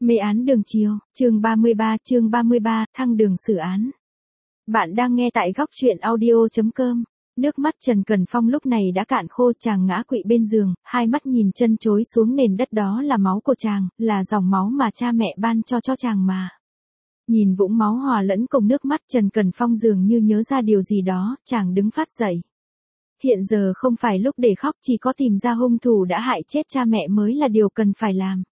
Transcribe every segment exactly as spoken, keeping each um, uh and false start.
Mê án đường chiều, chương ba mươi ba, chương ba mươi ba, thăng đường xử án. Bạn đang nghe tại góc truyện audio chấm com. Nước mắt Trần Cần Phong lúc này đã cạn khô, chàng ngã quỵ bên giường, hai mắt nhìn chân chối xuống nền đất, đó là máu của chàng, là dòng máu mà cha mẹ ban cho cho chàng mà. Nhìn vũng máu hòa lẫn cùng nước mắt, Trần Cần Phong dường như nhớ ra điều gì đó, chàng đứng phát dậy. Hiện giờ không phải lúc để khóc, chỉ có tìm ra hung thủ đã hại chết cha mẹ mới là điều cần phải làm.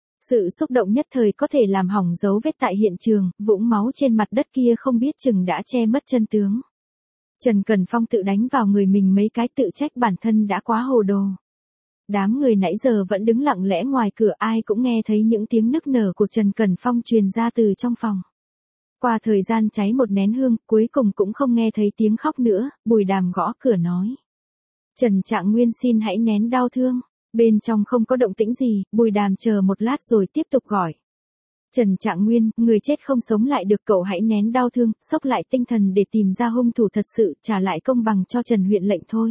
Sự xúc động nhất thời có thể làm hỏng dấu vết tại hiện trường, vũng máu trên mặt đất kia không biết chừng đã che mất chân tướng. Trần Cần Phong tự đánh vào người mình mấy cái, tự trách bản thân đã quá hồ đồ. Đám người nãy giờ vẫn đứng lặng lẽ ngoài cửa, ai cũng nghe thấy những tiếng nức nở của Trần Cần Phong truyền ra từ trong phòng. Qua thời gian cháy một nén hương, cuối cùng cũng không nghe thấy tiếng khóc nữa, Bùi Đàm gõ cửa nói. Trần Trạng Nguyên xin hãy nén đau thương. Bên trong không có động tĩnh gì, Bùi Đàm chờ một lát rồi tiếp tục gọi. Trần Trạng Nguyên, người chết không sống lại được, cậu hãy nén đau thương, xốc lại tinh thần để tìm ra hung thủ thật sự, trả lại công bằng cho Trần huyện lệnh thôi.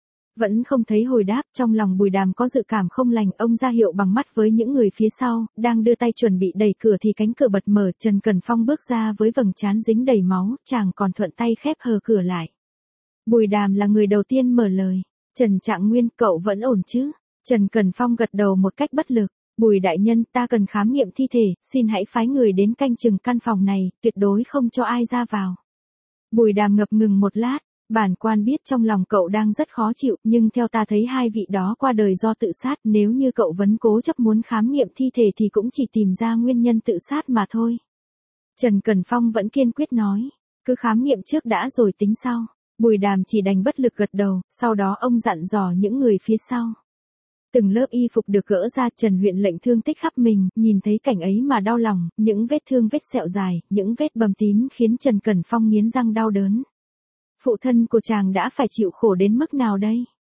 Vẫn không thấy hồi đáp, trong lòng Bùi Đàm có dự cảm không lành, ông ra hiệu bằng mắt với những người phía sau, đang đưa tay chuẩn bị đẩy cửa thì cánh cửa bật mở, Trần Cần Phong bước ra với vầng trán dính đầy máu, chàng còn thuận tay khép hờ cửa lại. Bùi Đàm là người đầu tiên mở lời. Trần Trạng Nguyên, cậu vẫn ổn chứ? Trần Cần Phong gật đầu một cách bất lực. Bùi đại nhân, ta cần khám nghiệm thi thể, xin hãy phái người đến canh chừng căn phòng này, tuyệt đối không cho ai ra vào. Bùi Đàm ngập ngừng một lát, bản quan biết trong lòng cậu đang rất khó chịu, nhưng theo ta thấy hai vị đó qua đời do tự sát, nếu như cậu vẫn cố chấp muốn khám nghiệm thi thể thì cũng chỉ tìm ra nguyên nhân tự sát mà thôi. Trần Cần Phong vẫn kiên quyết nói, cứ khám nghiệm trước đã rồi tính sau. Bùi Đàm chỉ đành bất lực gật đầu, sau đó ông dặn dò những người phía sau. Từng lớp y phục được gỡ ra, Trần huyện lệnh thương tích khắp mình, nhìn thấy cảnh ấy mà đau lòng, những vết thương, vết sẹo dài, những vết bầm tím khiến Trần Cần Phong nghiến răng đau đớn. Phụ thân của chàng đã phải chịu khổ đến mức nào đây?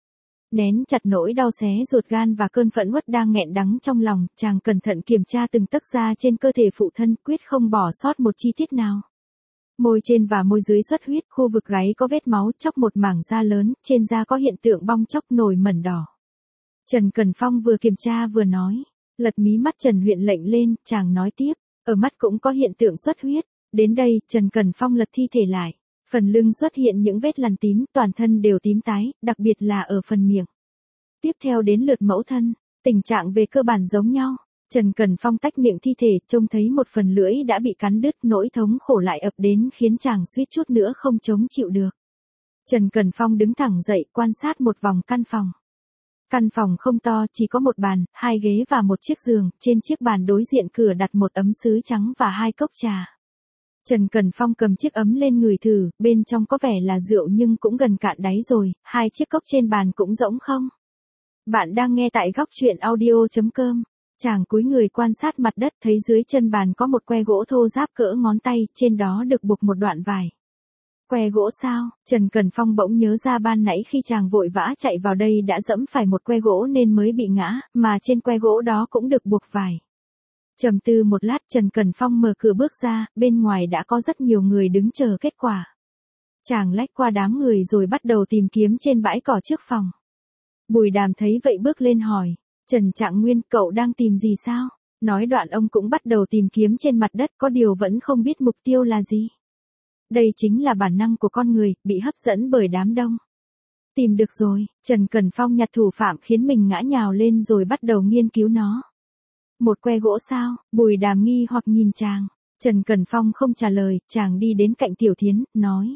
Nén chặt nỗi đau xé ruột gan và cơn phẫn uất đang nghẹn đắng trong lòng, chàng cẩn thận kiểm tra từng tấc da trên cơ thể phụ thân, quyết không bỏ sót một chi tiết nào. Môi trên và môi dưới xuất huyết, khu vực gáy có vết máu, chóc một mảng da lớn, trên da có hiện tượng bong chóc nổi mẩn đỏ. Trần Cần Phong vừa kiểm tra vừa nói, lật mí mắt Trần huyện lệnh lên, chàng nói tiếp, ở mắt cũng có hiện tượng xuất huyết. Đến đây, Trần Cần Phong lật thi thể lại, phần lưng xuất hiện những vết lằn tím, toàn thân đều tím tái, đặc biệt là ở phần miệng. Tiếp theo đến lượt mẫu thân, tình trạng về cơ bản giống nhau. Trần Cần Phong tách miệng thi thể, trông thấy một phần lưỡi đã bị cắn đứt, nỗi thống khổ lại ập đến khiến chàng suýt chút nữa không chống chịu được. Trần Cần Phong đứng thẳng dậy, quan sát một vòng căn phòng. Căn phòng không to, chỉ có một bàn, hai ghế và một chiếc giường, trên chiếc bàn đối diện cửa đặt một ấm sứ trắng và hai cốc trà. Trần Cần Phong cầm chiếc ấm lên ngửi thử, bên trong có vẻ là rượu nhưng cũng gần cạn đáy rồi, hai chiếc cốc trên bàn cũng rỗng không. Bạn đang nghe tại góc truyện audio chấm com. Chàng cúi người quan sát mặt đất, thấy dưới chân bàn có một que gỗ thô ráp cỡ ngón tay, trên đó được buộc một đoạn vải. Que gỗ sao? Trần Cần Phong bỗng nhớ ra ban nãy khi chàng vội vã chạy vào đây đã dẫm phải một que gỗ nên mới bị ngã, mà trên que gỗ đó cũng được buộc vải. Trầm tư một lát, Trần Cần Phong mở cửa bước ra, bên ngoài đã có rất nhiều người đứng chờ kết quả. Chàng lách qua đám người rồi bắt đầu tìm kiếm trên bãi cỏ trước phòng. Bùi Đàm thấy vậy bước lên hỏi, Trần Trạng Nguyên, cậu đang tìm gì sao? Nói đoạn ông cũng bắt đầu tìm kiếm trên mặt đất, có điều vẫn không biết mục tiêu là gì. Đây chính là bản năng của con người, bị hấp dẫn bởi đám đông. Tìm được rồi, Trần Cần Phong nhặt thủ phạm khiến mình ngã nhào lên rồi bắt đầu nghiên cứu nó. Một que gỗ sao? Bùi Đàm nghi hoặc nhìn chàng. Trần Cần Phong không trả lời, chàng đi đến cạnh Tiểu Thiến, nói.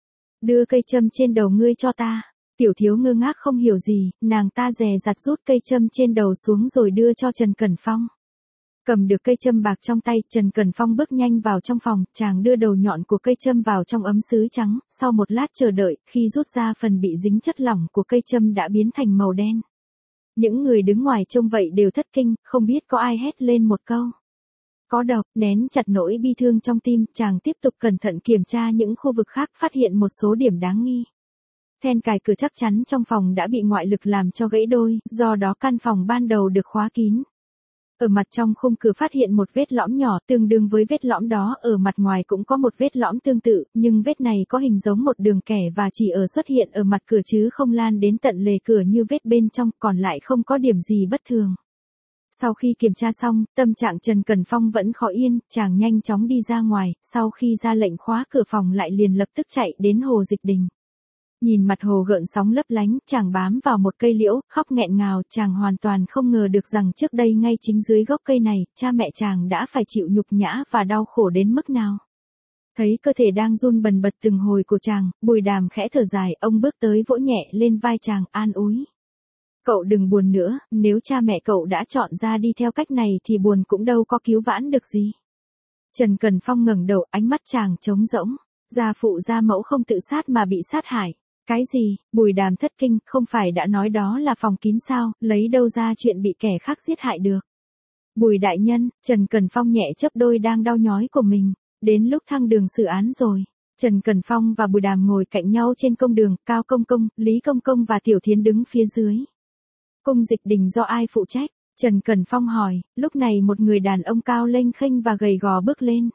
Đưa cây châm trên đầu ngươi cho ta. Tiểu Thiếu ngơ ngác không hiểu gì, nàng ta dè dặt rút cây châm trên đầu xuống rồi đưa cho Trần Cần Phong. Cầm được cây châm bạc trong tay, Trần Cần Phong bước nhanh vào trong phòng, chàng đưa đầu nhọn của cây châm vào trong ấm sứ trắng, sau một lát chờ đợi, khi rút ra phần bị dính chất lỏng của cây châm đã biến thành màu đen. Những người đứng ngoài trông vậy đều thất kinh, không biết có ai hét lên một câu. Có độc, nén chặt nỗi bi thương trong tim, chàng tiếp tục cẩn thận kiểm tra những khu vực khác, phát hiện một số điểm đáng nghi. Then cài cửa chắc chắn trong phòng đã bị ngoại lực làm cho gãy đôi, do đó căn phòng ban đầu được khóa kín. Ở mặt trong khung cửa phát hiện một vết lõm nhỏ, tương đương với vết lõm đó, ở mặt ngoài cũng có một vết lõm tương tự, nhưng vết này có hình giống một đường kẻ và chỉ ở xuất hiện ở mặt cửa chứ không lan đến tận lề cửa như vết bên trong, còn lại không có điểm gì bất thường. Sau khi kiểm tra xong, tâm trạng Trần Cẩn Phong vẫn khó yên, chàng nhanh chóng đi ra ngoài, sau khi ra lệnh khóa cửa phòng lại liền lập tức chạy đến Hồ Dịch Đình. Nhìn mặt hồ gợn sóng lấp lánh, chàng bám vào một cây liễu, khóc nghẹn ngào, chàng hoàn toàn không ngờ được rằng trước đây ngay chính dưới gốc cây này, cha mẹ chàng đã phải chịu nhục nhã và đau khổ đến mức nào. Thấy cơ thể đang run bần bật từng hồi của chàng, Bùi Đàm khẽ thở dài, ông bước tới vỗ nhẹ lên vai chàng, an ủi. Cậu đừng buồn nữa, nếu cha mẹ cậu đã chọn ra đi theo cách này thì buồn cũng đâu có cứu vãn được gì. Trần Cẩn Phong ngẩng đầu, ánh mắt chàng trống rỗng. Gia phụ gia mẫu không tự sát mà bị sát hại. Cái gì? Bùi Đàm thất kinh, không phải đã nói đó là phòng kín sao, lấy đâu ra chuyện bị kẻ khác giết hại được. Bùi đại nhân, Trần Cẩn Phong nhẹ chớp đôi đang đau nhói của mình. Đến lúc thăng đường xử án rồi. Trần Cẩn Phong và Bùi Đàm ngồi cạnh nhau trên công đường, Cao Công Công, Lý Công Công và Tiểu Thiến đứng phía dưới. Cung Dịch Đình do ai phụ trách? Trần Cẩn Phong hỏi, lúc này một người đàn ông cao lênh khênh và gầy gò bước lên.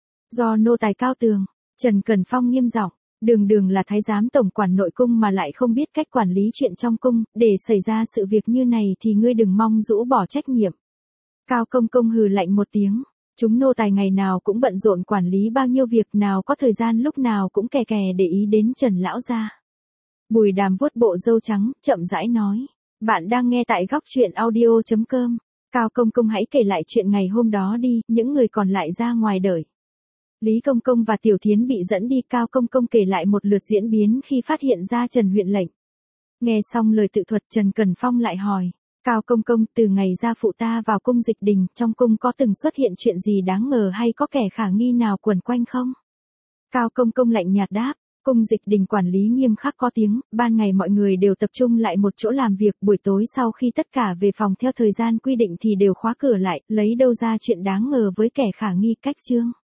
Do nô tài Cao Tường. Trần Cẩn Phong nghiêm giọng, đường đường là thái giám tổng quản nội cung mà lại không biết cách quản lý chuyện trong cung, để xảy ra sự việc như này thì ngươi đừng mong rũ bỏ trách nhiệm. Cao Công Công hừ lạnh một tiếng, chúng nô tài ngày nào cũng bận rộn quản lý bao nhiêu việc, nào có thời gian lúc nào cũng kè kè để ý đến Trần lão gia. Bùi Đàm vuốt bộ râu trắng, chậm rãi nói. Bạn đang nghe tại góc truyện audio chấm com. Cao Công Công hãy kể lại chuyện ngày hôm đó đi, những người còn lại ra ngoài đợi. Lý Công Công và Tiểu Thiến bị dẫn đi, Cao Công Công kể lại một lượt diễn biến khi phát hiện ra Trần huyện lệnh. Nghe xong lời tự thuật, Trần Cẩn Phong lại hỏi. Cao Công Công, từ ngày gia phụ ta vào cung Dịch Đình, trong cung có từng xuất hiện chuyện gì đáng ngờ hay có kẻ khả nghi nào quẩn quanh không? Cao Công Công lạnh nhạt đáp. Cung Dịch Đình quản lý nghiêm khắc có tiếng, ban ngày mọi người đều tập trung lại một chỗ làm việc, buổi tối sau khi tất cả về phòng theo thời gian quy định thì đều khóa cửa lại, lấy đâu ra chuyện đáng ngờ với kẻ khả nghi cách chương.